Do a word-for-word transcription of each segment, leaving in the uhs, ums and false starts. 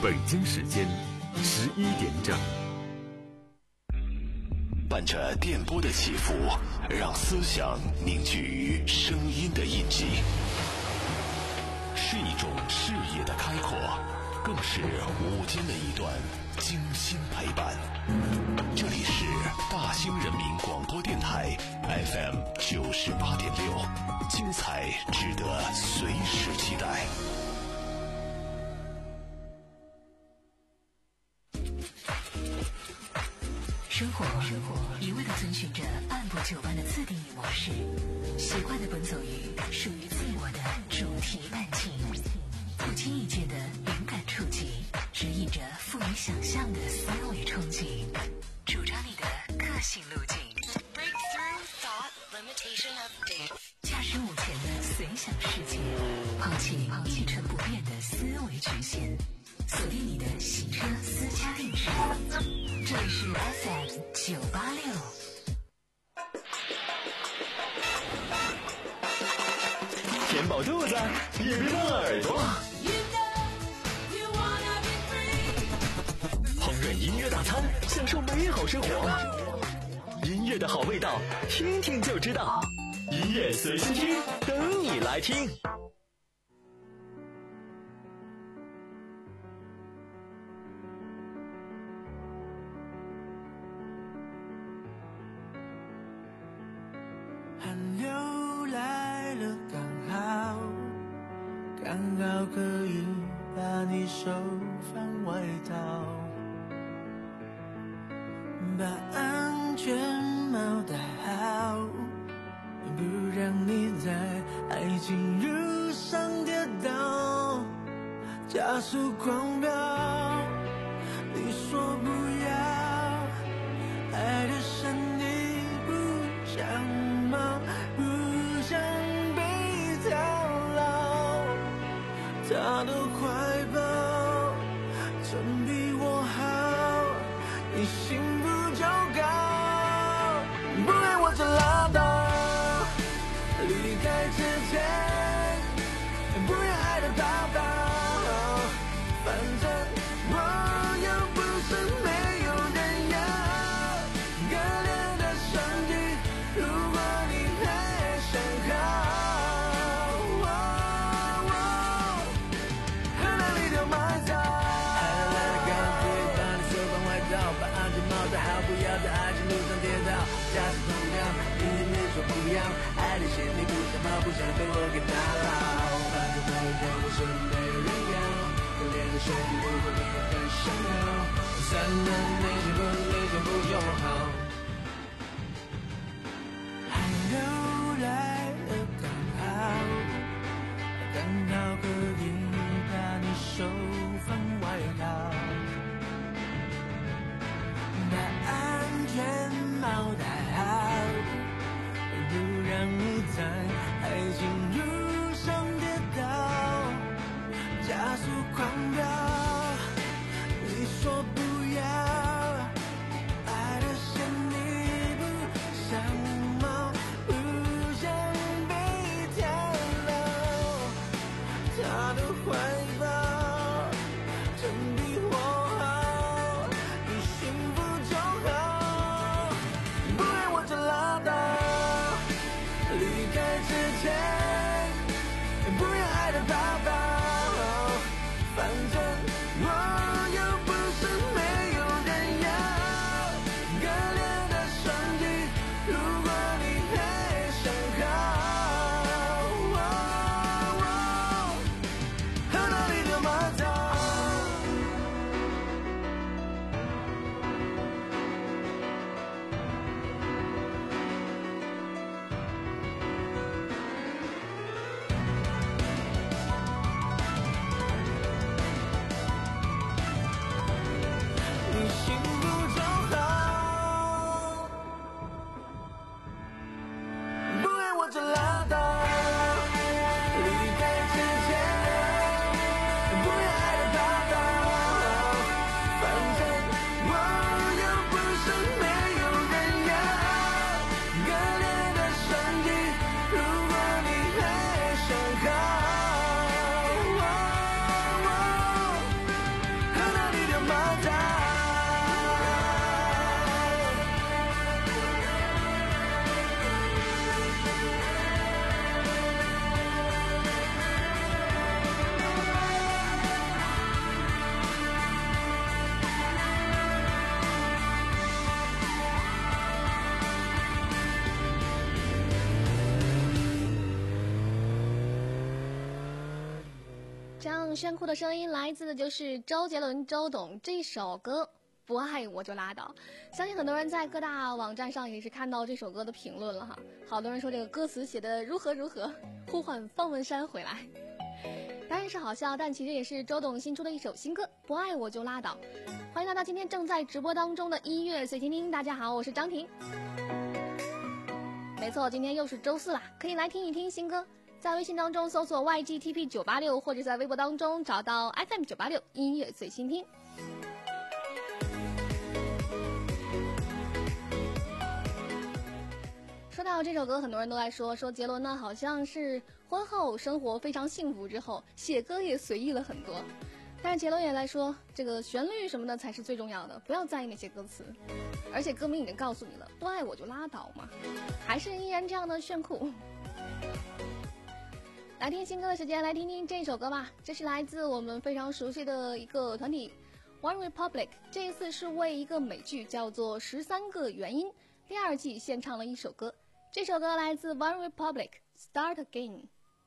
北京时间十一点整。 伴着电波的起伏，让思想凝聚于声音的印记，是一种视野的开阔，更是午间的一段精心陪伴。这里是大兴人民广播电台 F M 九十八点六，精彩值得随时期待。 生活一味地遵循着按部就班的自定义模式，习惯地奔走于属于自我的主题半径，不经意间的灵感触及，指引着富于想象的思维冲击，主张你的个性路径。Breakthrough thought limitation of depth， 驾驶午前的随想世界，抛弃一成不变的思维局限，锁定你的洗车私家定制。这里是 F M 九八六。 填饱肚子，也别忘了耳朵。烹饪音乐大餐，享受美好生活。音乐的好味道，听听就知道。音乐随心听，等你来听。 寒流来了，刚好，刚好可以把你手放外套，把安全帽戴好，不让你在爱情路上跌倒，加速狂飙，你说不要，爱的深你不想吗？不想被套牢，他的怀抱总比我好，你幸福就高，不爱我就拉倒，离开之前不要爱的叨叨，反正我又不是没有人要，可怜的身体如果你还想好，哦哦，和哪里都埋葬，还要来的钢铁，把你手放外套，把安全帽戴好，不要在爱情路上跌倒，加速狂飙，明天你说不要，爱的线你不想冒，不想被我给打扰，反正我有我是没有人要，可怜的身体如果你很想要，三人内心不内心不友好，寒流来了刚好，刚好可以把你手放外套，把安全帽戴好，不让你在爱情路上跌倒，加速狂飙，你说不要，爱的线你不想吗？不想被跳楼，他的怀抱真比我好，你幸福就好，不爱我就拉倒，离开之前不要爱的叨叨，反正我又不是没有人要，可怜的身体如果你还想好，哦哦，和哪里都这样炫酷的声音来自的就是周杰伦周董这首歌不爱我就拉倒。相信很多人在各大网站上也是看到这首歌的评论了哈，好多人说这个歌词写的如何如何，呼唤方文山回来。当然是好笑，但其实也是周董新出的一首新歌，不爱我就拉倒。欢迎来到今天正在直播当中的音乐随听听，大家好，我是张婷。没错，今天又是周四啦，可以来听一听新歌。在微信当中搜索 Y G T P 九八六， 或者在微博当中找到 F M 九八六音乐随心听。说到这首歌，很多人都在说说杰伦呢好像是婚后生活非常幸福之后写歌也随意了很多，但是杰伦也来说这个旋律什么的才是最重要的，不要在意那些歌词，而且歌名已经告诉你了，不爱我就拉倒嘛，还是依然这样的炫酷。来听新歌的时间，来听听这首歌吧，这是来自我们非常熟悉的一个团体 One Republic， 这一次是为一个美剧叫做十三个原因第二季献唱了一首歌，这首歌来自 One Republic Start Again。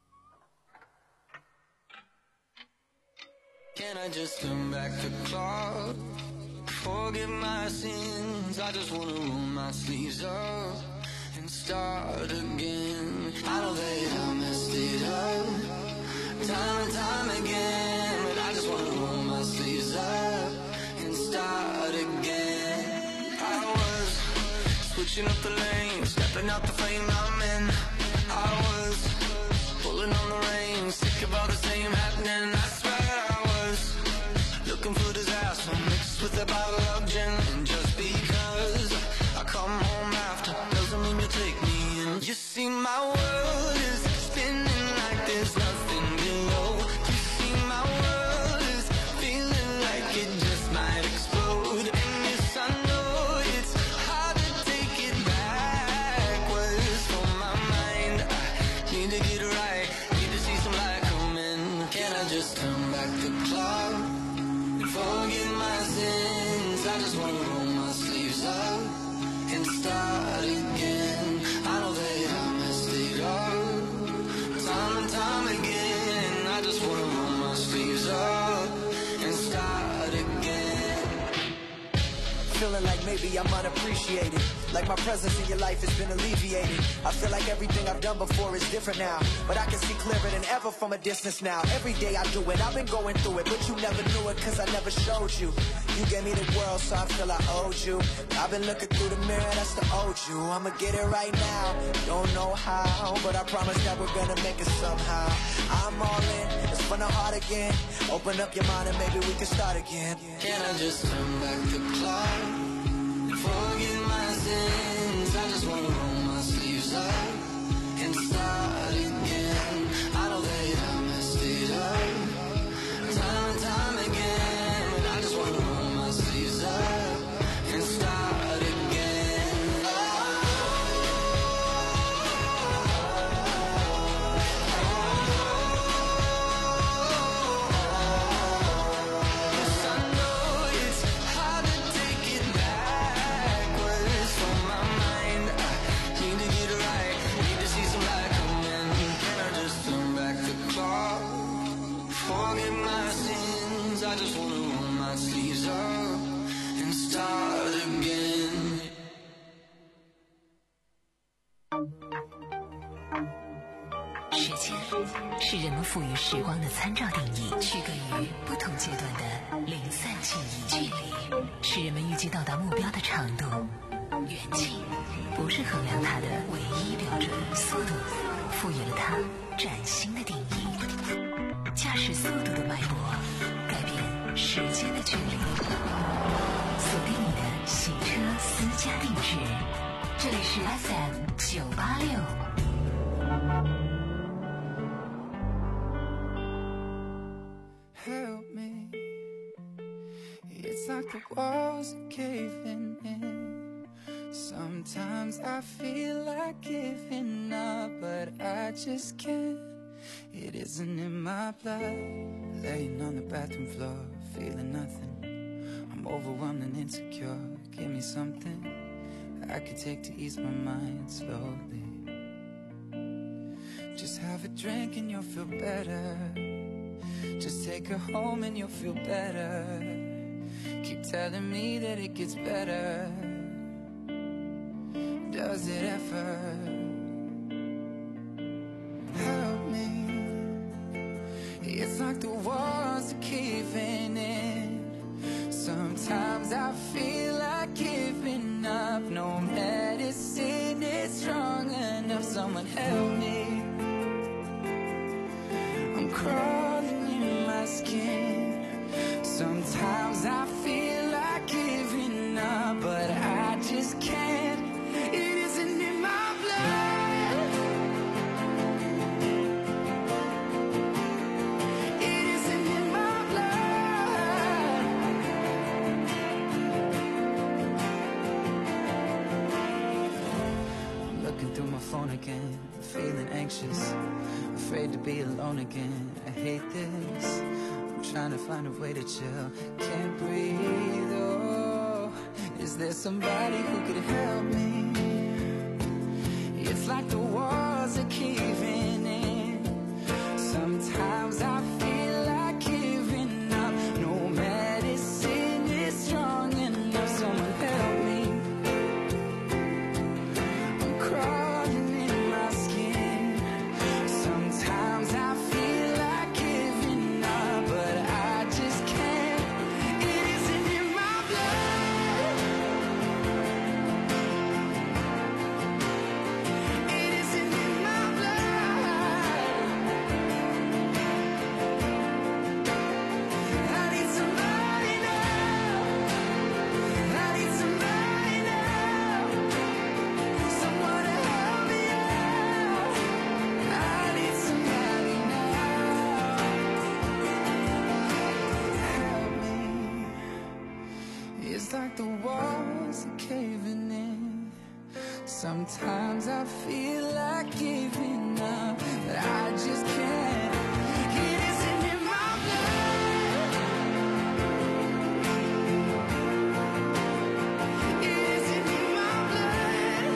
Can I just turn back the clock, forget my sins, I just wanna roll my sleeves up and start again. I know that I messed it up time and time again, but I just wanna roll my sleeves up and start again. I was switching up the lanes, stepping out the flame I'm in. I was pulling on the reins, sick of all the same happening. I swear I was looking for disaster mixed with a bottle of gin. And just because I come home after doesn't mean you take me in. You see my world is spinning like there's nothing below. You see my world is feeling like it just might explode. And yes, I know it's hard to take it backwards for my mind. I need to get right, need to see some light come in. Can I just turn back the clock, forget my sins, I just wanna roll my sleeves up and start again. I know that I messed it up time and time again. I just wanna roll my sleeves up and start again. Feeling like maybe I'm unappreciated, like my presence in your life has been alleviated. I feel like everything I've done before is different now, but I can see clearer than ever from a distance now. Every day I do it, I've been going through it, but you never knew it cause I never showed you. You gave me the world so I feel I owed you. I've been looking through the mirror, that's the old you. I'ma get it right now, don't know how, but I promise that we're gonna make it somehow. I'm all in, it's from the heart again. Open up your mind and maybe we can start again. Can I just turn back the clock, forget my sins, I just wanna roll my sleeves up and start again. I know that I messed it up time and time again, but I just wanna roll my sleeves up and start again. Yes, I know it's hard to take it backwards from my mind. I need to get right, need to see some light come in. Can I just turn back the clock, forget my sins, I just wanna roll my sleeves up and start again. 时间是人们赋予时光的参照定义，区隔于不同阶段的零散记忆。距离是人们预计到达目标的长度，远近不是衡量它的唯一标准。速度赋予了它崭新的定义，驾驶速度的脉搏改变时间的距离。锁定你的行车私家定制，这里是 F M 九八六。 Help me, it's like the walls are caving in. Sometimes I feel like giving up, but I just can't. It isn't in my blood. Laying on the bathroom floor, feeling nothing. I'm overwhelmed and insecure. Give me something I could take to ease my mind slowly. Just have a drink and you'll feel better. Just take her home and you'll feel better. Keep telling me that it gets better. Does it ever? Help me. It's like the walls are caving in. Sometimes I feel like giving up. No medicine is strong enough. Someone help me. I'm crawling in my skin. Sometimes I feel like giving up, but I just can't. It isn't in my blood. It isn't in my blood. I'm looking through my phone again, feeling anxious, afraid to be alone again. I hate this. I'm trying to find a way to chill. Can't breathe. Oh, is there somebody who could help me? It's like the walls are caving in. Sometimes I feel like giving up. No medicine is strong enough. Someone help me. I'm crawling in my skin. Sometimes I feel like giving up, but I just can't. It isn't in my blood. It isn't in my blood. I need somebody now. I need somebody now. Someone to help me out. I need somebody now. Help me. It's like the walls are caving in. Sometimes I feel like giving up, but I just can't. It isn't in my blood. It isn't in my blood.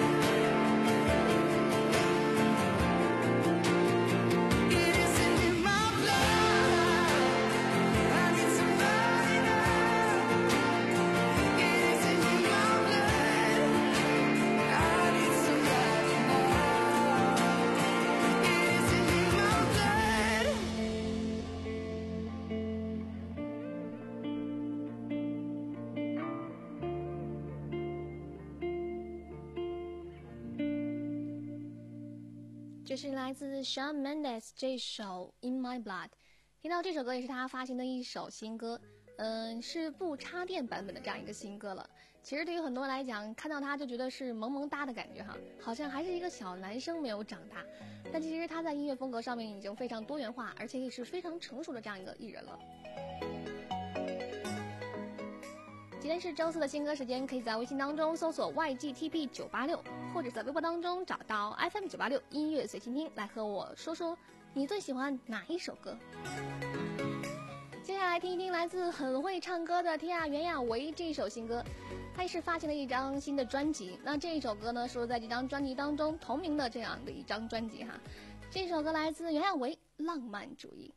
It isn't in my blood. I need somebody now. It isn't in my blood. I need somebody now. It isn't in my blood. 这是来自 Shawn Mendes 这首 In My Blood。听到这首歌也是他发行的一首新歌，嗯，是不插电版本的这样一个新歌了。其实对于很多人来讲，看到他就觉得是萌萌哒的感觉哈，好像还是一个小男生没有长大。但其实他在音乐风格上面已经非常多元化，而且也是非常成熟的这样一个艺人了。今天是周四的新歌时间，可以在微信当中搜索 Y G T P 九八六，或者在微博当中找到 F M 九八六音乐随心听，来和我说说你最喜欢哪一首歌。接下来听一听来自很会唱歌的天涯袁娅维这首新歌，他也是发行了一张新的专辑。那这一首歌呢，收录在这张专辑当中同名的这样的一张专辑哈。这首歌来自袁娅维，《浪漫主义》。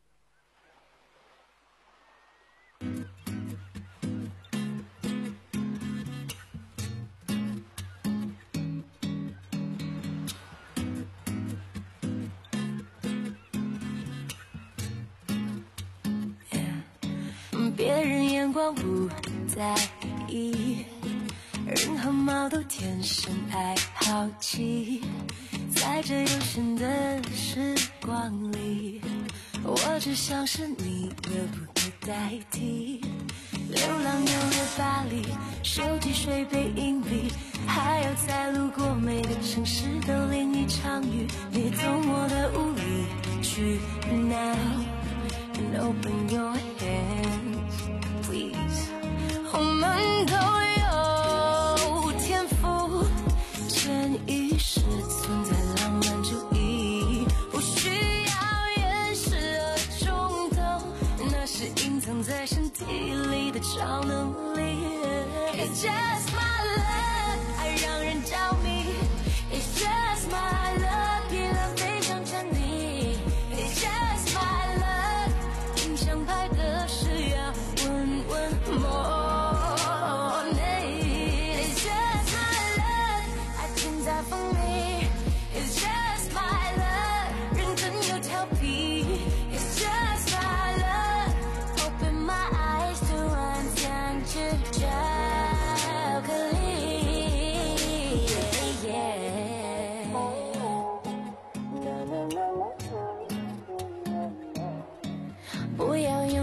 别人眼光不在意，人和猫都天生爱好奇，在这悠闲的时光里，我只想是你的不可代替。流浪纽约巴黎，手机水杯硬币，还要再路过每个城市都淋一场雨。别懂我的无理取闹 and open your hands please。 我们都有天赋，潜意识存在浪漫主义，不需要掩饰和冲动，那是隐藏在身体里的超能力。 It's just my love， 爱让人着迷。 It's just my love， 依然非常沉溺。 It's just my love， 印象派的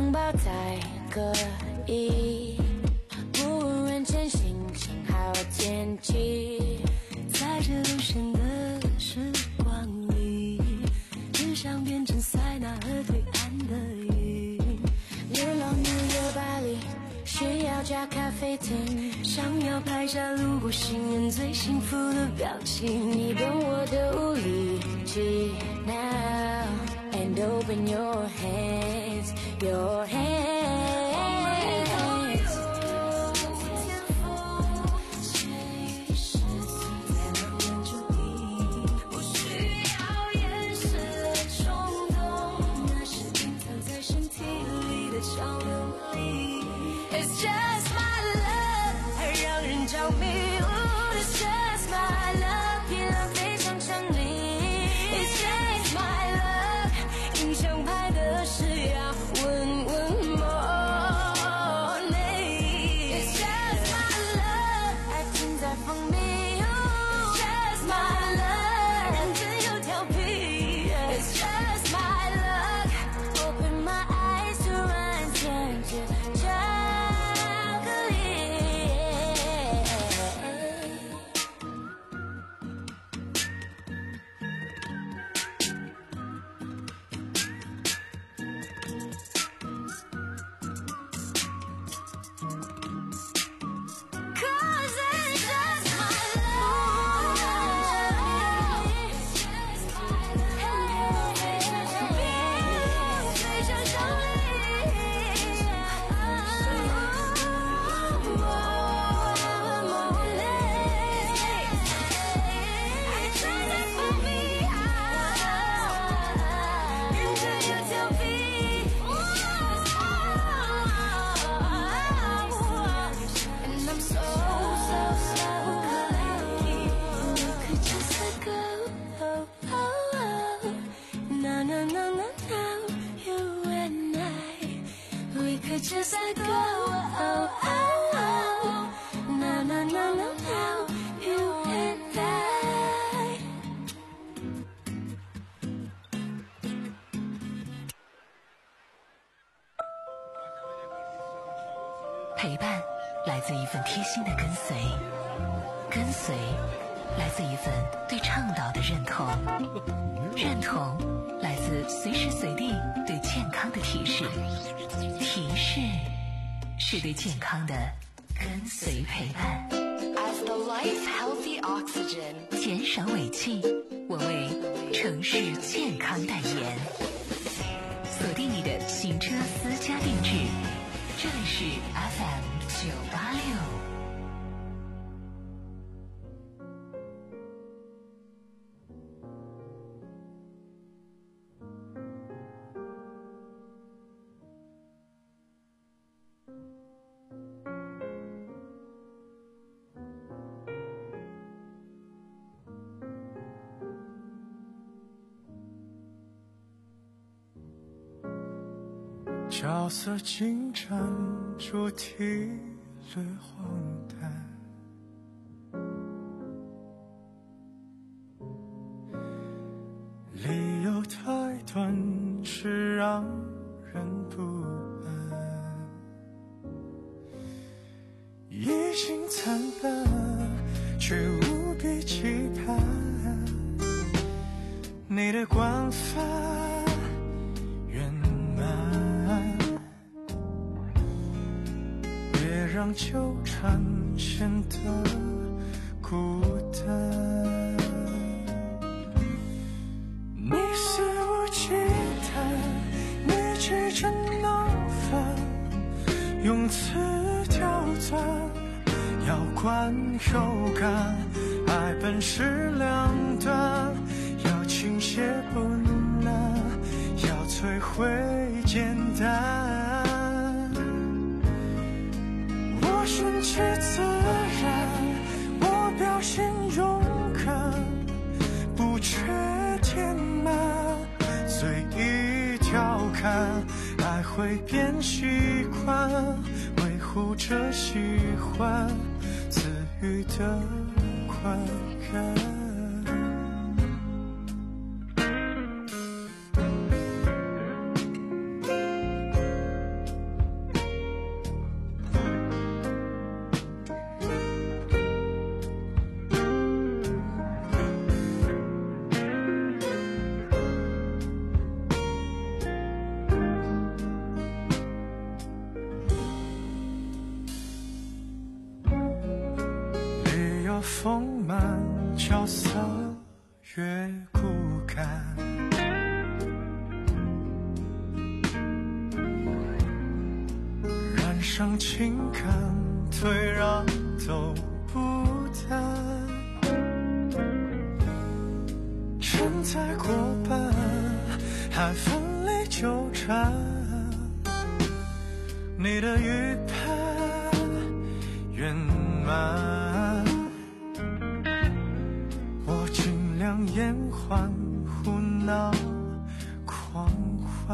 拥抱在隔壁，不问人间心情好天气，在这悠闲的时光里，只想变成塞纳河对岸的云。日落纽约巴黎，需要家咖啡厅，想要拍下路过行人最幸福的表情。你懂我的无力气 now and open your hands, your hands。It's just my love， 还让人着迷。Ooh, it's just my love， 疲劳非常强力。It's just my love， 印象派的是要问问莫内。It's just my love， 爱情在风靡。Ooh, it's just my love， 认真又调皮。It's just my love， open my eyes， 突然间觉巧克力。Cause it's just my love， 非常胜利。And I'm so, so, so lucky. We could just let go. Oh, oh, oh. No, no, no, no, no. You and I. We could just let go. Oh, oh, oh. No, no, no, no, no. You and I. 陪伴来自一份贴心的跟随，跟随来自一份对倡导的认同，认同来自随时随地对健康的提示，提示是对健康的跟随陪伴。As the life healthy oxygen， 减少尾气，我为城市健康代言。锁定你的行车私家定制，这里是 F M 九八六。 角色进展，主题略荒诞，理由太短，是让人不安。已经惨淡，却无比期盼你的惯犯圆满，别让纠缠显得孤单。你肆无忌惮，你举着闹翻，用词刁钻，要观有感，爱本是两端，要倾泻不难，要摧毁简单。我顺其自然，我表现勇敢，不缺填满，随意调侃，爱会变习惯，维护着喜欢，自愈的快感。 的丰满，角色越骨感。染上情感，退让都不淡。现在过半，还奋力纠缠。你的预判圆满，我尽量延缓胡闹狂欢。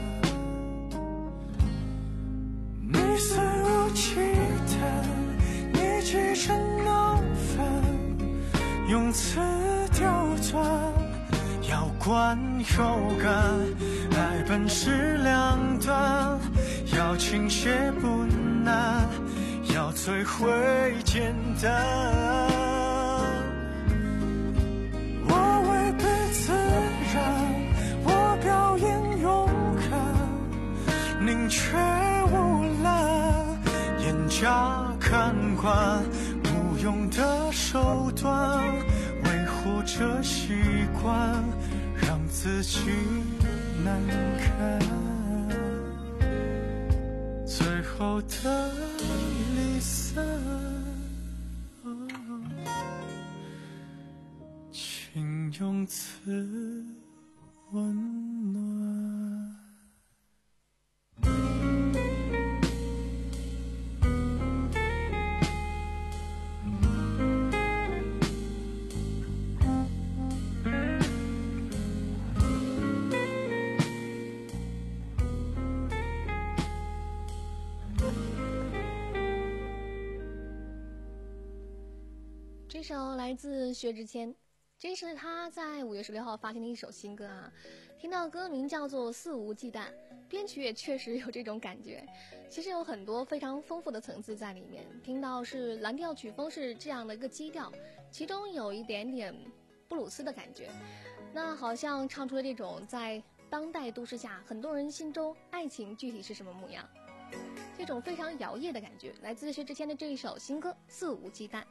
你肆无忌惮，你急着闹翻，用词刁钻，要观有感，爱本是两端，要倾斜不难，要摧毁简单。我违背自然，我表演勇敢，宁缺毋滥，严加看管，无用的手段，维护着习惯，让自己难堪。最后的离散，请用词温暖。 这首来自薛之谦，这是他在五月十六号发行的一首新歌啊。听到歌名叫做《肆无忌惮》，编曲也确实有这种感觉。其实有很多非常丰富的层次在里面。听到是蓝调曲风是这样的一个基调，其中有一点点布鲁斯的感觉。那好像唱出了这种在当代都市下，很多人心中爱情具体是什么模样，这种非常摇曳的感觉，来自薛之谦的这一首新歌《肆无忌惮》。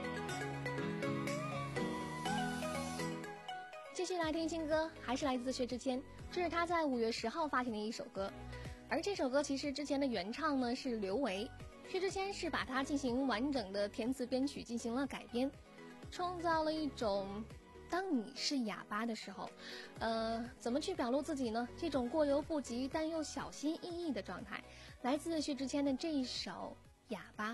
继续来听新歌，还是来自薛之谦，这是他在五月十号发行的一首歌。而这首歌其实之前的原唱呢是刘维，薛之谦是把它进行完整的填词编曲进行了改编，创造了一种当你是哑巴的时候，呃，怎么去表露自己呢？这种过犹不及但又小心翼翼的状态，来自薛之谦的这一首《哑巴》。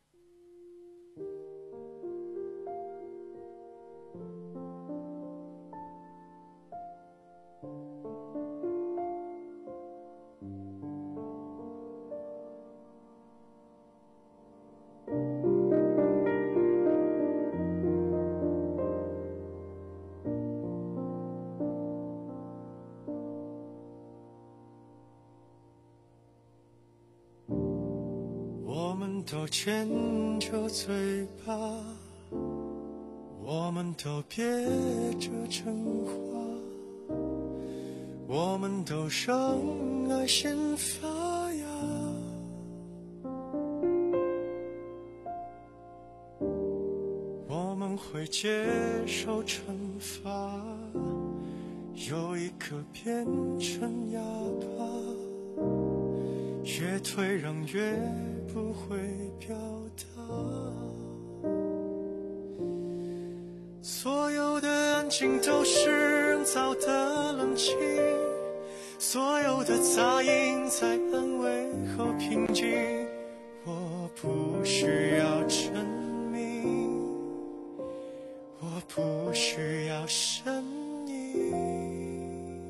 都牵着嘴巴，我们都憋着真话，我们都让爱先发芽。我们会接受惩罚，有一颗变成哑巴，越退让越不会表达，所有的安静都是人造的冷清，所有的杂音在安慰后平静。我不需要证明，我不需要声音，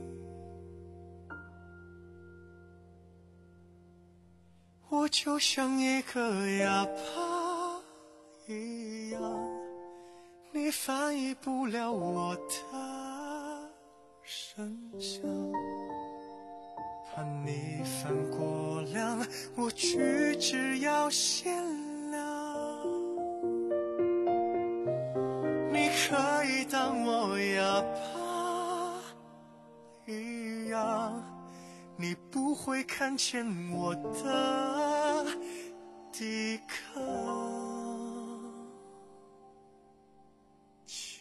我就像一个哑巴一样，你翻译不了我的声响，怕你犯过量，我举止要限量。你可以当我哑巴一样，你不会看见我的抵抗。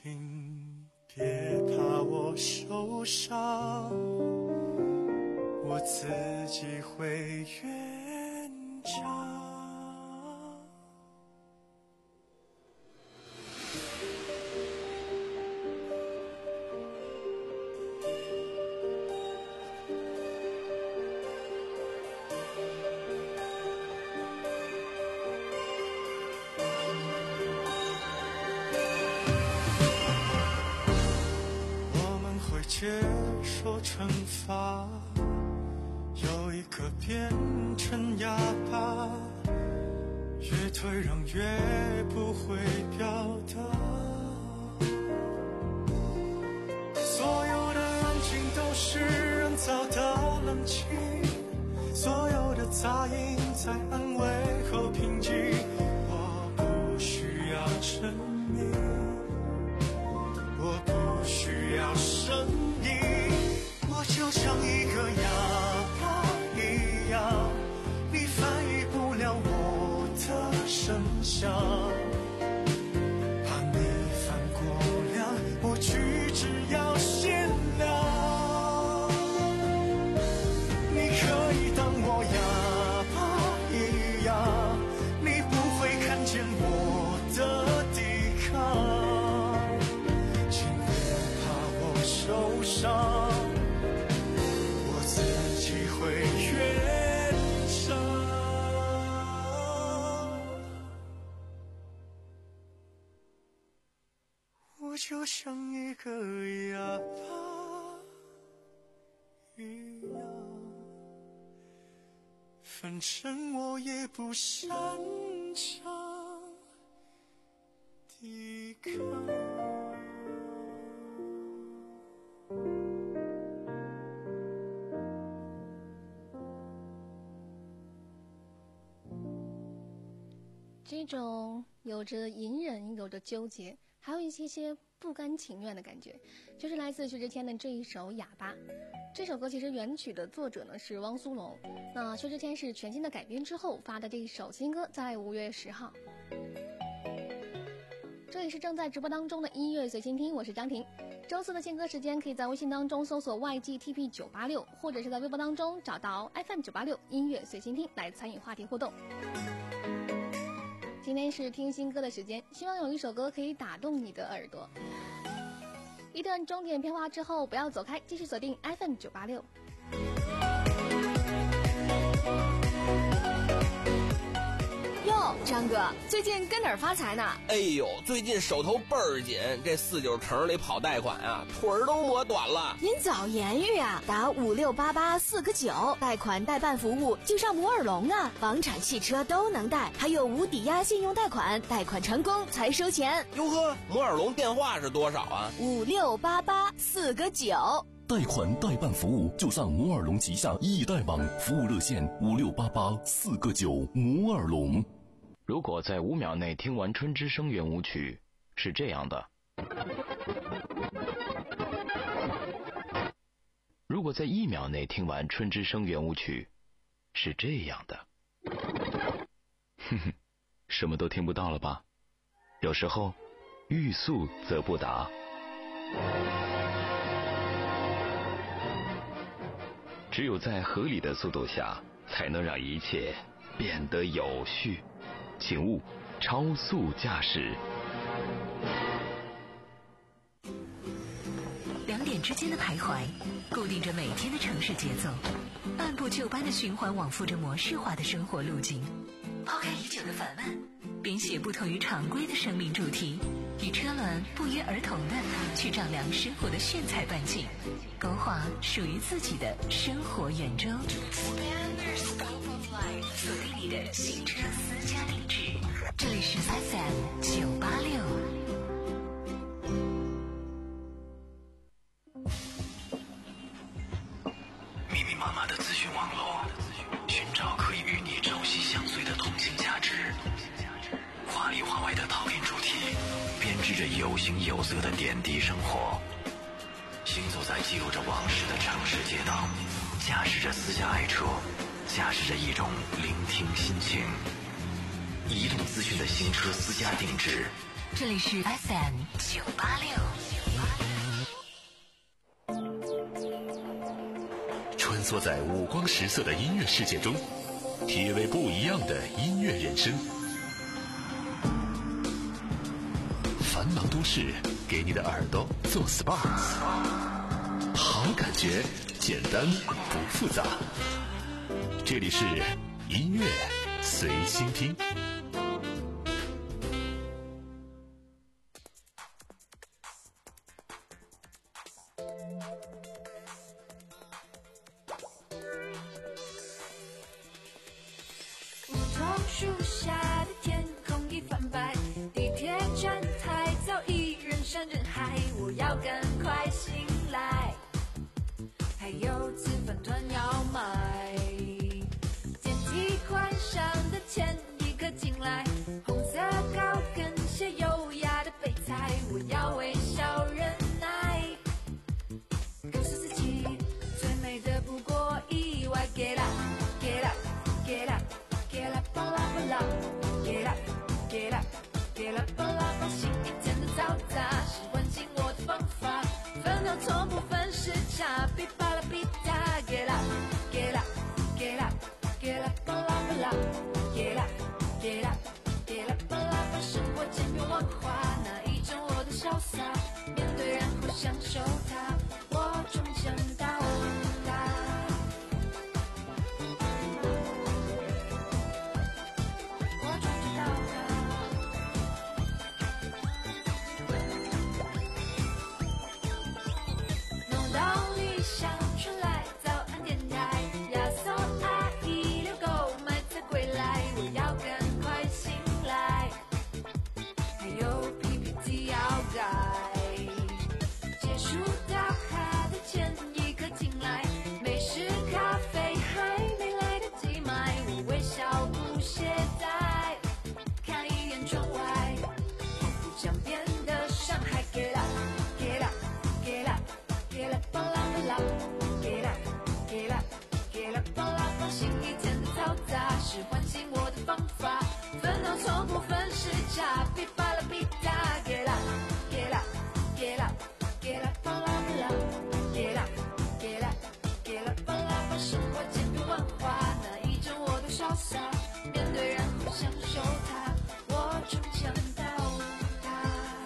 请别怕我受伤，我自己会圆场。接受惩罚，有一个变成哑巴，越退让越不会表达，所有的安静都是人造的冷清，所有的杂音在安慰后平静，我不需要证明，我不需要声音，我就像一个哑巴一样，你翻译不了我的声响，怕你犯过量，我举止要限量，你可以当我哑巴一样，你不会看见我的抵抗，受伤，我自己会圆场。我就像一个哑巴一样，反正我也不擅长抵抗。 这种有着隐忍，有着纠结，还有一些些不甘情愿的感觉，就是来自薛之谦的这一首《哑巴》。这首歌其实原曲的作者呢是汪苏泷，那薛之谦是全新的改编之后发的这一首新歌，在五月十号。这里是正在直播当中的音乐随心听，我是张婷。周四的新歌时间，可以在微信当中搜索 Y G T P 九八六，或者是在微博当中找到 F M 九八六音乐随心听来参与话题互动。今天是听新歌的时间，希望有一首歌可以打动你的耳朵。一段钟点片花之后，不要走开，继续锁定 F M 九八六。 哟，张哥，最近跟哪儿发财呢？ 哎呦，最近手头倍儿紧，这四九城里跑贷款啊，腿儿都磨短了。 您早言语啊，打五六八八四个九，贷款代办服务就上摩尔龙啊，房产汽车都能贷，还有无抵押信用贷款，贷款成功才收钱。 哟呵，摩尔龙电话是多少啊？ 五六八八四个九。 贷款代办服务就上摩尔龙旗下易贷网，服务热线五六八八四个九。摩尔龙。 如果在五秒内听完春之声圆舞曲，是这样的；如果在一秒内听完春之声圆舞曲，是这样的。哼哼，什么都听不到了吧？有时候，欲速则不达。只有在合理的速度下，才能让一切变得有序。请勿超速驾驶。 两点之间的徘徊，固定着每天的城市节奏，按部就班的循环往复着模式化的生活路径。抛开已久的烦闷，编写不同于常规的生命主题，与车轮不约而同的去丈量生活的炫彩半径，勾画属于自己的生活圆周。锁定你的行车私家定制，这里是 F M 九八六。 密密麻麻的资讯网络，寻找可以与你朝夕相随的同性价值。华里华外的陶片主题，编织着有形有色的点滴生活。行走在记录着往事的城市街道，驾驶着私家爱车，驾驶着一种聆听心情。移动资讯的行车私家定制， 这里是 F M 九八六。 穿梭在五光十色的音乐世界中，体味不一样的音乐人生。繁忙都市给你的耳朵做 S P A， 好感觉简单不复杂。这里是音乐随心听。 树下的天空已泛白，地铁站台早已人山人海，我要赶快醒来，还有次饭团要买，电梯关上的前一刻进来，红色高跟鞋优雅的备菜，我要微笑忍耐，告诉自己最美的不过意外。 Get up, get up, get up, get up, get up, get up, get up, get up, get up， 新一天的嘈杂是唤醒我的方法，烦恼从不分时差，噼啪啦噼嗒。Get up, get up, get up, get up, get up, get up, get up, get up, get up， 生活千变万化，哪一种我都潇洒，面对然后享受它，我终将到达。 是唤醒我的方法，烦恼从不分时差，噼啪啦噼嗒。Get up, get up, get up, get up, get up, get up, get up， 生活千变万化，哪一种我都潇洒，面对然后享受它，我终将到达，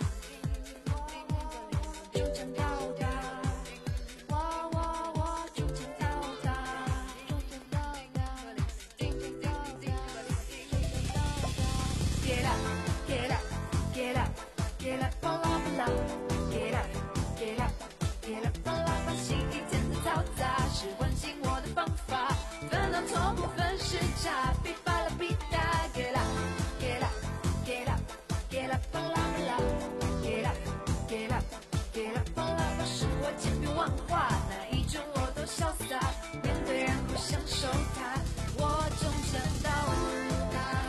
终将到达，我我我终将到达。 Get up, get up, get up, get up, blah blah blah. Get up, get up, get up, blah blah. 新一天的嘈杂是唤醒我的方法，烦恼从不分时差，噼啪啦噼嗒。Get up, get up, get up, get up, blah blah. Get up, get up, get up, blah blah. 生活千变万化，哪一种我都潇洒，面对然后享受它，我终将到达。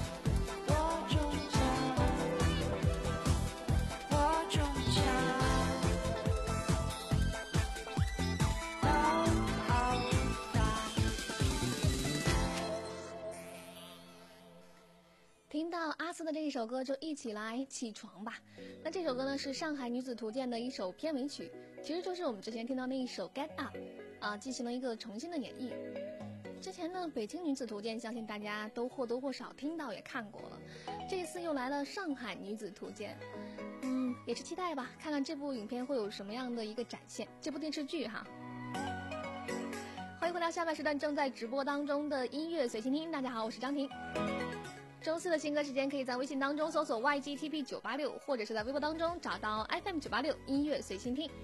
听到阿斯的这一首歌，就一起来起床吧。那这首歌呢是《上海女子图鉴》的一首片尾曲，其实就是我们之前听到那一首《Get Up》，啊，进行了一个重新的演绎。之前呢，《北京女子图鉴》相信大家都或多或少听到也看过了，这一次又来了《上海女子图鉴》，嗯，也是期待吧，看看这部影片会有什么样的一个展现，这部电视剧哈。欢迎回到下半时段正在直播当中的音乐随心听，大家好，我是张婷。周四的新歌时间，可以在微信当中搜索 Y G T P 九八六，或者是在微博当中找到 F M 九八六音乐随心听。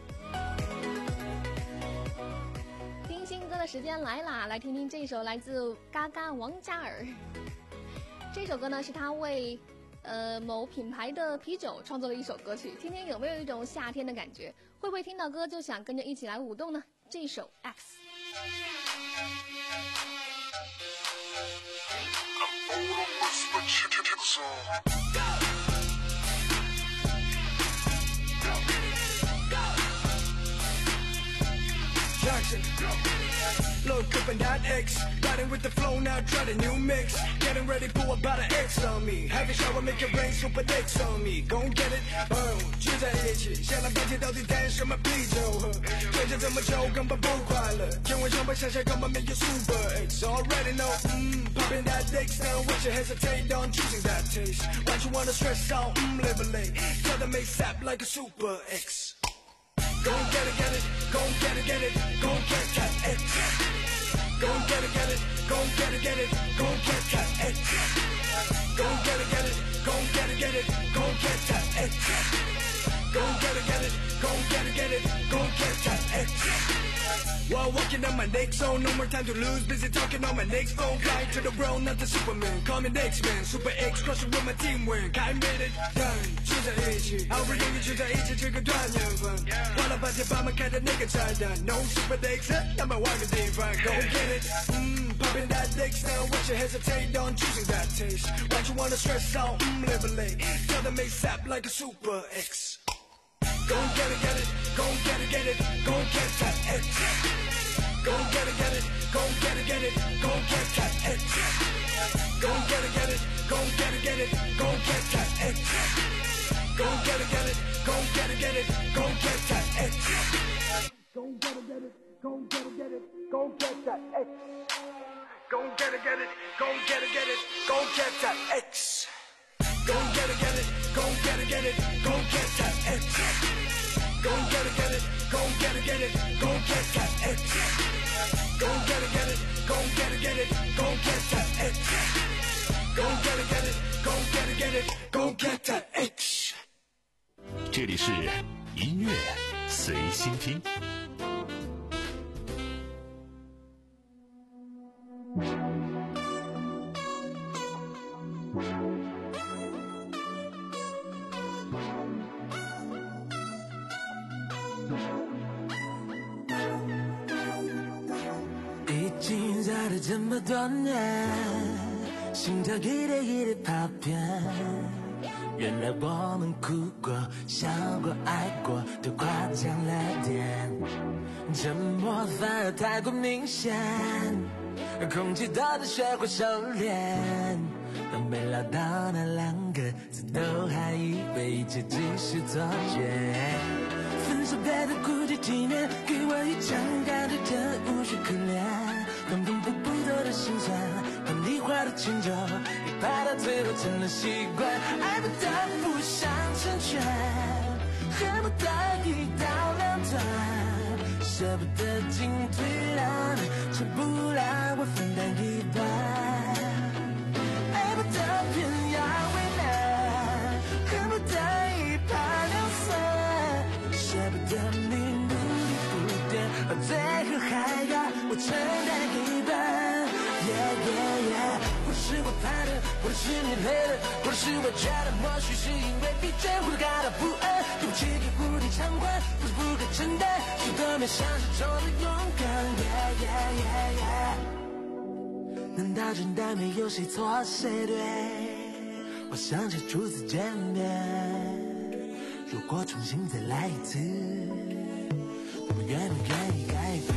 听新歌的时间来啦，来听听这首来自嘎嘎王嘉尔。这首歌呢是他为呃某品牌的啤酒创作了一首歌曲，听听有没有一种夏天的感觉？会不会听到歌就想跟着一起来舞动呢？这首 X。 George listen. Look up in that X, riding with the flow now, try the new mix. Getting ready, pull about an X on me. Have a shower, make it rain, super dicks on me. Gon' get it, oh, 聚在一起，想来半天到底谈什么啤酒喝？对着这么久，根本不快乐。天文上班想想根本没有 Super X. Already know, mmm, popping that dicks now. What you hesitate on choosing that taste? Why you wanna stress out, mmm, live late? Tell them make sap like a Super X. Gon' get it, get it, gon' get it, get it, gon' get that X. Gon' get it, get it, gon' get it, get it, gon' get that X. Gon' get it, get it, gon' get it, get it, gon' get that X. Gon' get it, get it, gon' get it, get it, gon' get that X. While walking on my next zone, no more time to lose. Busy talking on my next phone. Flying to the world, not the Superman. Call me next man, Super X, crushing with my team win. I made it done， 聚在一起，好不容易聚在一起，这个段年份。花了半天把门开的那个菜单 ，No Super X， 那么换个地方 ，Go get it， 嗯 ，popping that X now， what you hesitate on choosing that taste？ Why you wanna stress out， 嗯 ，live late， tell them make sap like a Super X。Gon' get it, get it, gon' get it, get it, gon' get that X. Gon' get it, get it, gon' get it, get it, gon' get that X. Gon' get it, get it, gon' get it, get it, gon' get that X. Gon' get it, get it, gon' get it, get it, gon' get that X. Gon' get it, get it, gon' get it, get it, gon' get that X. Gon' get it, get it, gon' get it, get it, gon' get that X. Gon' get it, get it, gon' get it, get it, gon' get that X. Gon' get it, get it, gon' get it, get it, gon' get that X. Gon' get it, get it, gon' get it, get it, gon' get that X. Gon' get it, get it, gon' get it, get it, gon' get that X. 这里是音乐随心听。 已经在了这么多年，心跳一点一点跑偏。原来我们哭过、笑过、爱过，都夸张了点。沉默反而太过明显，空气都得学会收敛。当没聊到那两个字，都还以为一切只是错觉。分手别的孤寂体面，给我一张感觉的无需可怜。缝缝补补的心酸，把你画的情节，一拍到最后成了习惯。爱不得不想成全，恨不得一刀两断，舍不得进退让，却不让我分担一半。爱不得偏要为难，恨不得一拍两散，舍不得你努力不变，而最后还要我承担一半。Yeah yeah yeah， 不是我拍的，不是你配的，不是我觉得或许是因为疲倦或者感到不安。对不起，给无力偿还，不是不可承担，是都没想象中的勇敢。Yeah yeah yeah yeah， 难道真的没有谁错谁对？我想起初次见面，如果重新再来一次，我们愿不愿意改变？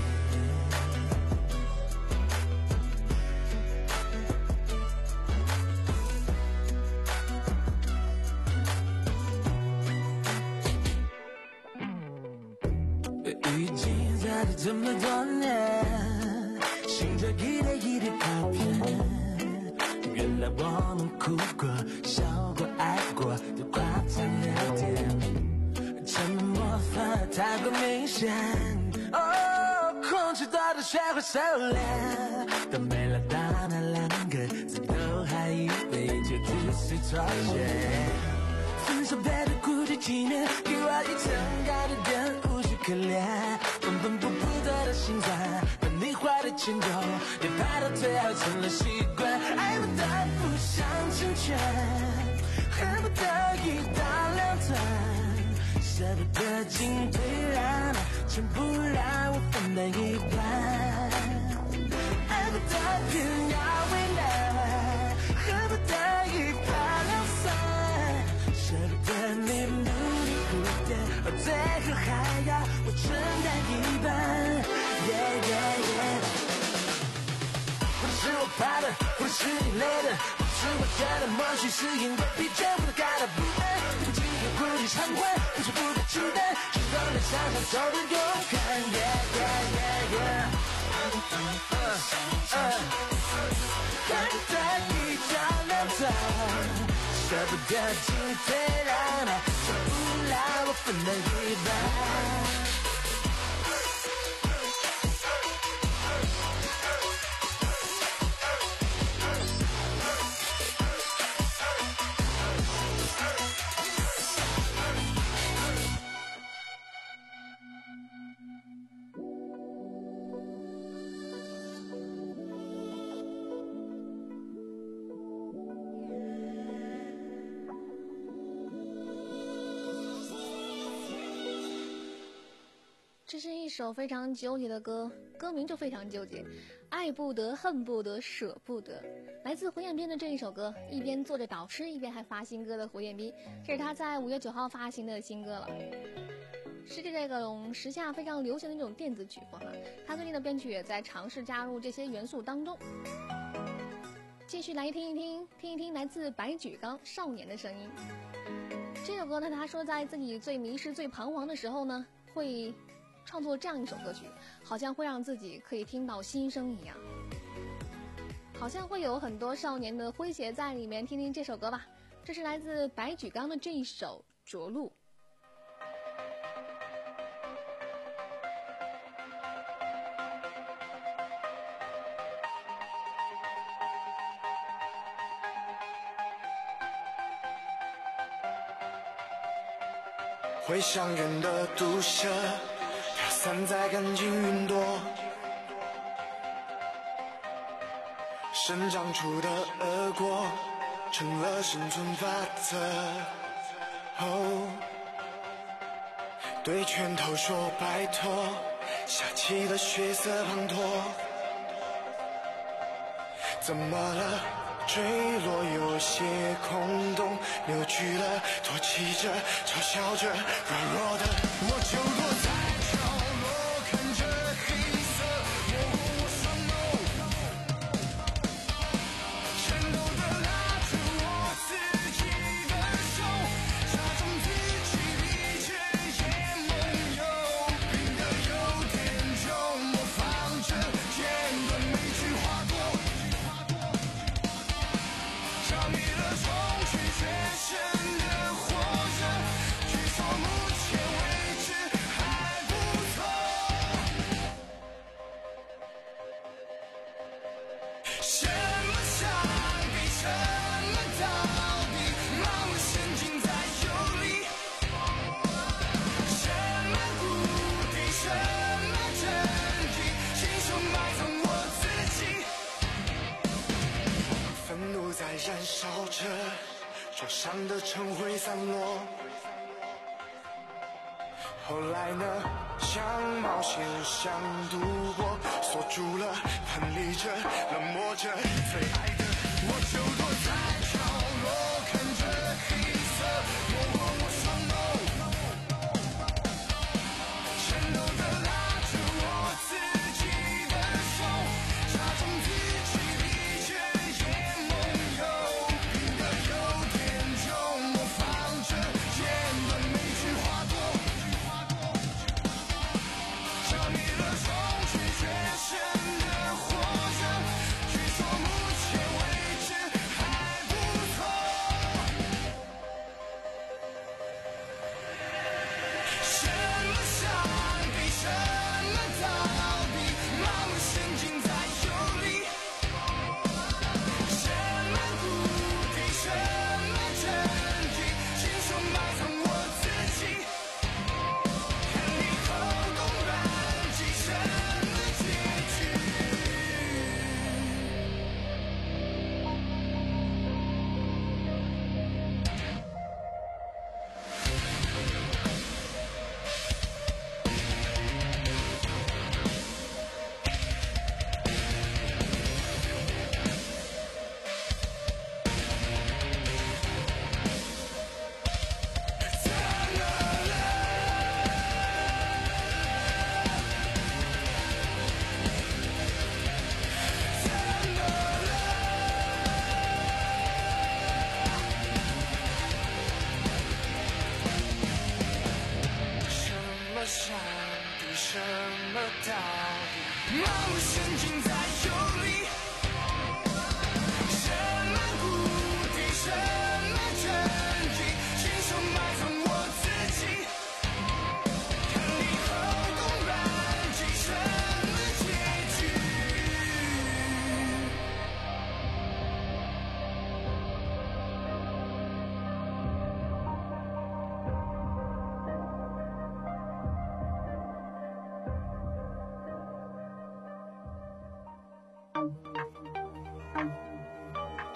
已经在了这么多年，心跳一点一点跑偏。原来我们哭过、笑过、爱过，都夸张了点。沉默反而太过明显，哦，空气多得学会收敛。当没聊到那两个字，都还以为这只是错觉。分手别的孤寂体面，给我一层高的点无需可怜。缝缝补补的心酸，把你画的情节，也拍到最后成了习惯。爱不得不想成全，恨不得一刀两断，舍不得进退让，全部让我分担一半。爱不得偏要为难，恨不得一拍两散，舍不得你努力不变，而最后还要我承担一半。Yeah 怕的，不是你累的，是我真的默许适应的疲倦，不能改的不安，对不起也不去偿还，不是不可期待，只让人想想走的勇敢 yeah yeah yeah yeah 看在一角两头，舍不得进退让的，受不了我分了一半。 这是一首非常纠结的歌，歌名就非常纠结，爱不得，恨不得，舍不得。来自胡彦斌的这一首歌，一边做着导师，一边还发新歌的胡彦斌，这是他在五月九号发行的新歌了，是这种时下非常流行的一种电子曲风啊。他最近的编曲也在尝试加入这些元素当中。继续来听一听，听一听来自白举纲《少年的声音》。这首歌呢，他说在自己最迷失、最彷徨的时候呢，会创作这样一首歌曲，好像会让自己可以听到心声一样，好像会有很多少年的诙谐在里面。听听这首歌吧，这是来自白举纲的这一首《着陆》。 会像人的毒蛇，飘散在干净云朵，生长出的恶果成了生存法则。哦，对拳头说拜托，下起了血色滂沱。怎么了？坠落有些空洞，扭曲了，唾弃着，嘲笑着，软弱的我就躲在角落，看着黑色模糊我双眸，颤抖的拉住我自己的手，假装自己理解也梦游，变得有点重，模仿着简短每句划过。消灭了冲去决胜的活着，据说目前为止还不错。什么上帝，什么道理，盲目神经在游离。什么目的，什么真谛，亲手埋葬我自己。愤怒在燃烧着，桌上的尘灰散落。后来呢？想冒险，想度过，锁住了，叛逆着，冷漠着，最爱的我就躲在角落，看着黑色模糊我双眸，颤抖的拉住我自己的手，假装自己理解也梦游，变得有点重，模仿着简短每句划过，消灭了冲去决胜的活着，据说目前为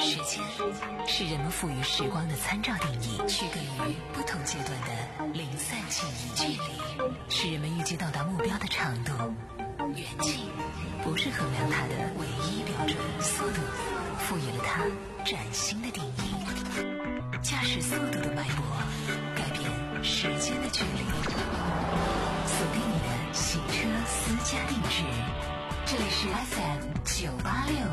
时间是人们赋予时光的参照定义，区隔于不同阶段的零散记忆。距离是人们预计到达目标的长度，远近不是衡量它的唯一标准，速度赋予了它崭新的定义。驾驶速度的脉搏改变时间的距离，锁定你的洗车私家定制，这里是 F M 九八六。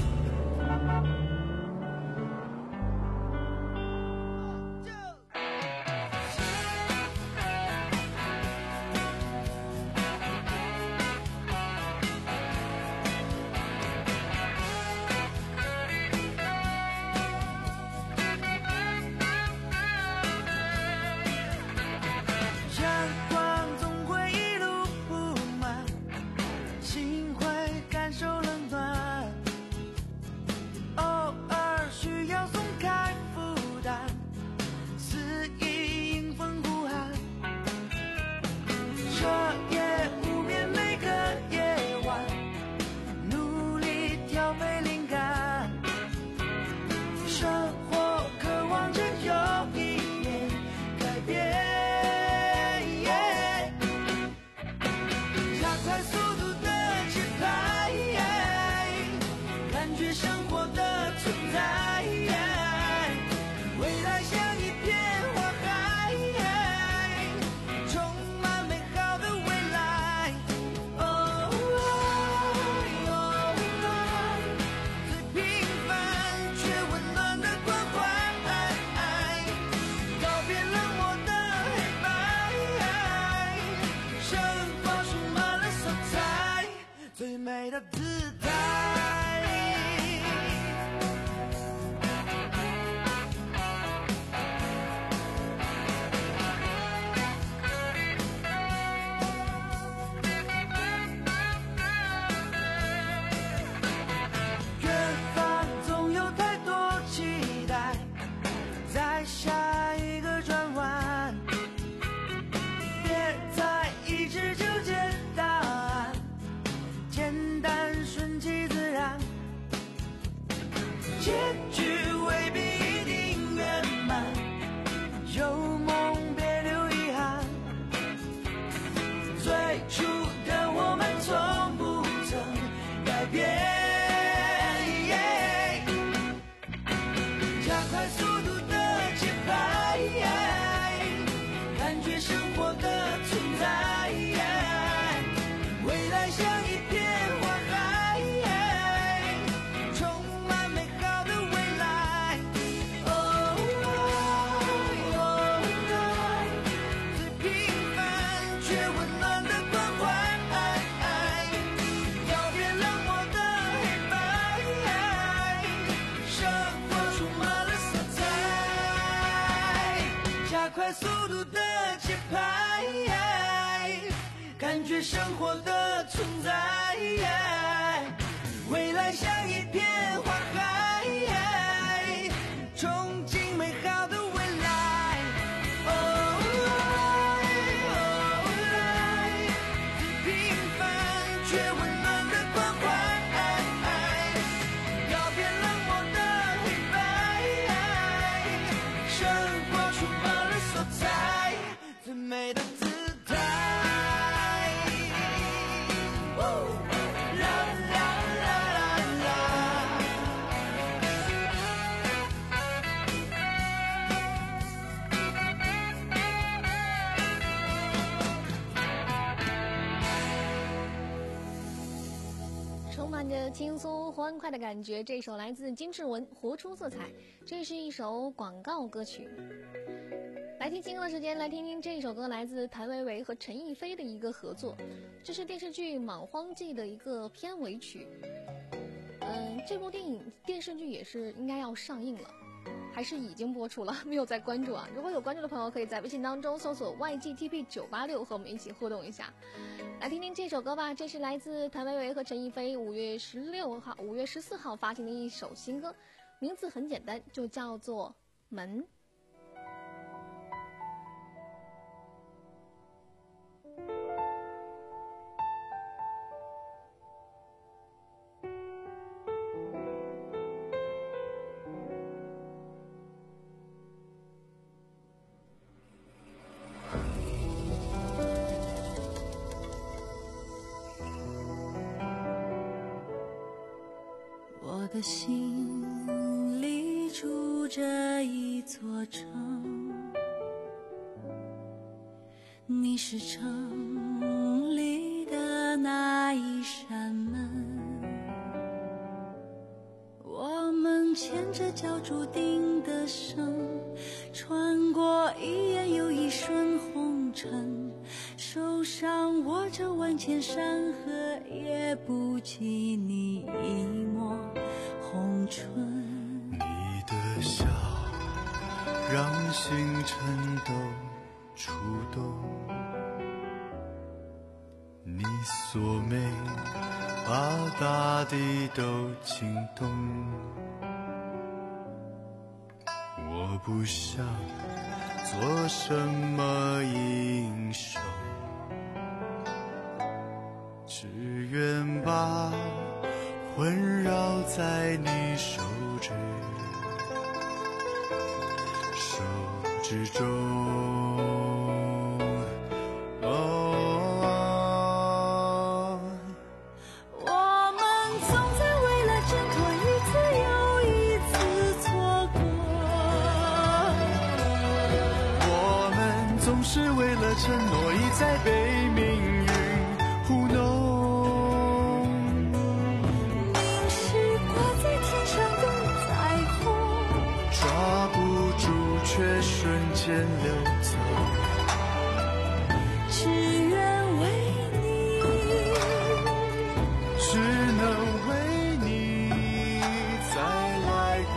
生活的存在，未来像一片花海，憧憬美好的未来。哦，最平凡却温暖的关怀，告别冷漠的黑白，生活充满了色彩，最美的姿态。 轻松欢快的感觉，这首来自金志文《活出色彩》，这是一首广告歌曲。来听新歌的时间，来听听这首歌，来自谭维维和陈逸飞的一个合作，这是电视剧《莽荒纪》的一个片尾曲。嗯，这部电影电视剧也是应该要上映了，还是已经播出了，没有在关注啊。如果有关注的朋友，可以在微信当中搜索 Y G T P 九八六和我们一起互动一下。来听听这首歌吧，这是来自谭维维和陈逸飞五月十六号、五月十四号发行的一首新歌，名字很简单，就叫做《门》。 的心里住着一座城，你是城里的那一扇门，我们牵着脚注定的绳，穿过一眼又一瞬红尘，手上握着万千山河，也不及你一抹红唇。 你的笑让星辰都触动，你锁眉把大地都惊动。我不想做什么英雄，只愿把魂绕在你手指手指中。哦， 我们总在为了挣脱一次又一次错过， 我们总是为了承诺一再被命运糊弄， 凝视挂在天上的彩虹， 抓不住却瞬间流走， 只愿为你， 只能为你再来过。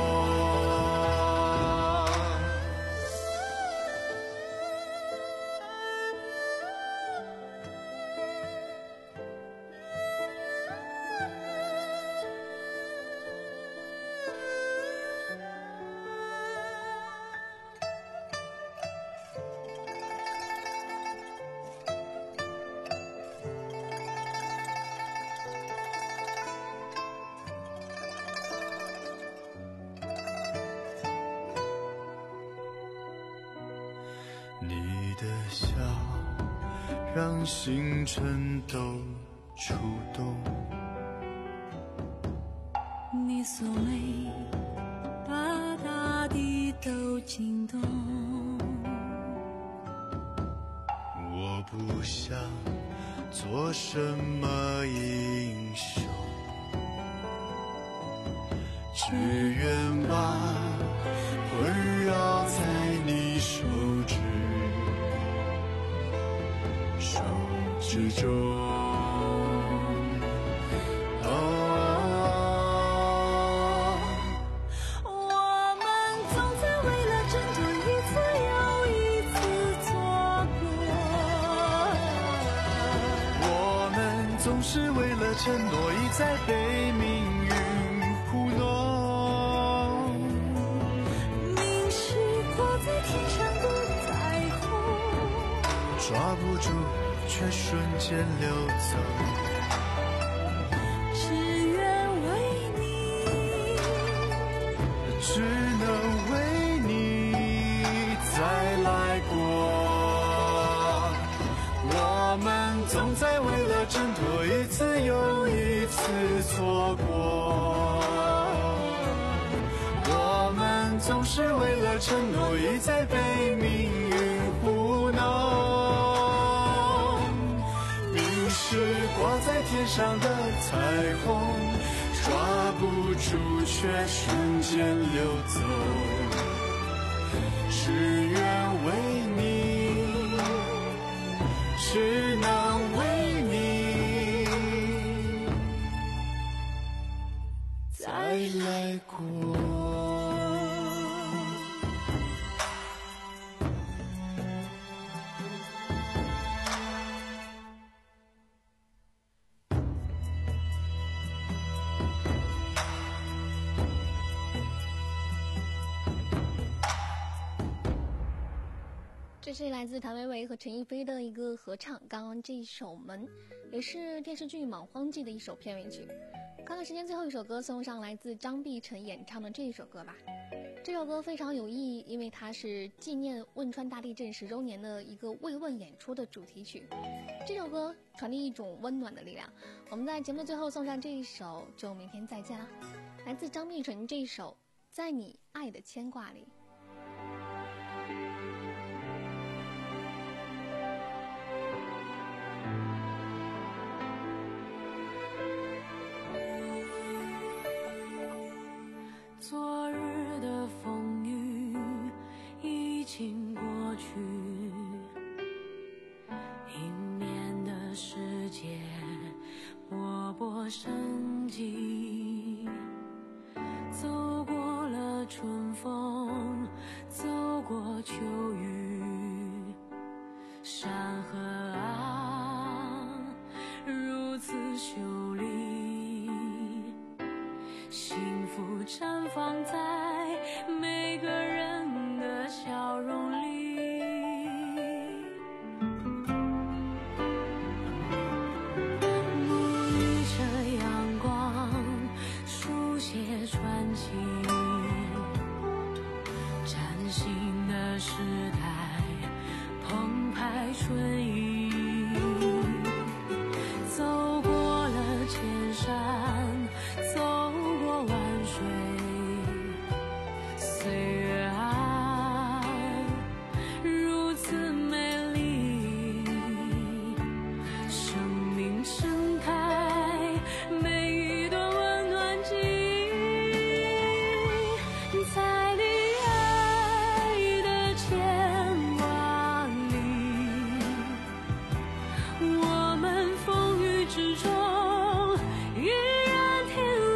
你的笑让星辰都触动， 你锁眉把大地都惊动。 我不想做什么英雄，只愿把魂绕在你手指手指中。哦， 我们总在为了挣脱一次又一次错过， 我们总是为了承诺一再被命运糊弄， 凝视挂在天上的彩虹， 抓不住却瞬间流走， 只愿为你， 只能为你再来过。我们总在为了挣脱一次又一次错过，我们总是为了承诺一再被命运糊弄，凝视挂在天上的彩虹，抓不住却瞬间流走，只愿为你，只能为你再来过。 这是来自谭维维和陈逸飞的一个合唱，刚刚这一首《门》也是电视剧《莽荒纪》的一首片尾曲。看看时间，最后一首歌送上来自张碧晨演唱的这一首歌吧。这首歌非常有意义，因为它是纪念汶川大地震十周年的一个慰问演出的主题曲。这首歌传递一种温暖的力量。我们在节目的最后送上这一首，就明天再见了。 来自张碧晨这首《在你爱的牵挂里》。 昨日的风雨已经过去，迎面的世界勃勃生机，走过了春风，走过秋雨，山河啊，如此秀丽，幸福绽放在每个人的笑容里。沐浴着阳光，书写传奇，崭新的时代，澎湃春意。走过了千山，走过万水，岁月啊，如此美丽。生命盛开每一段温暖记忆，在你爱的牵挂里，我们风雨之中依然挺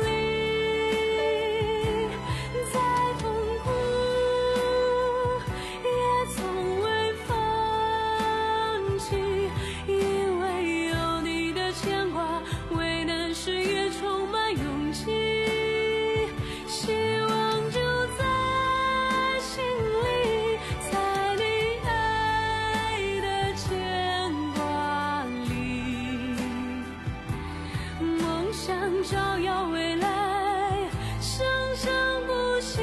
立，再痛苦也从未放弃，因为有你的牵挂，为难时也充满勇气，希望就在心里，在你爱的牵挂里，梦想照耀未来，生生不息。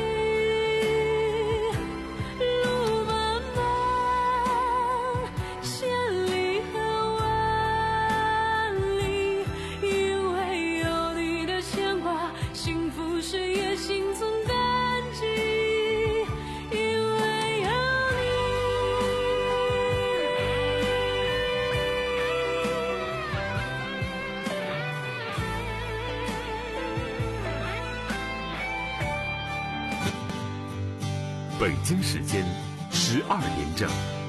路漫漫，千里和万里，因为有你的牵挂，幸福时也心存感激，因为有你。 北京时间十二点整。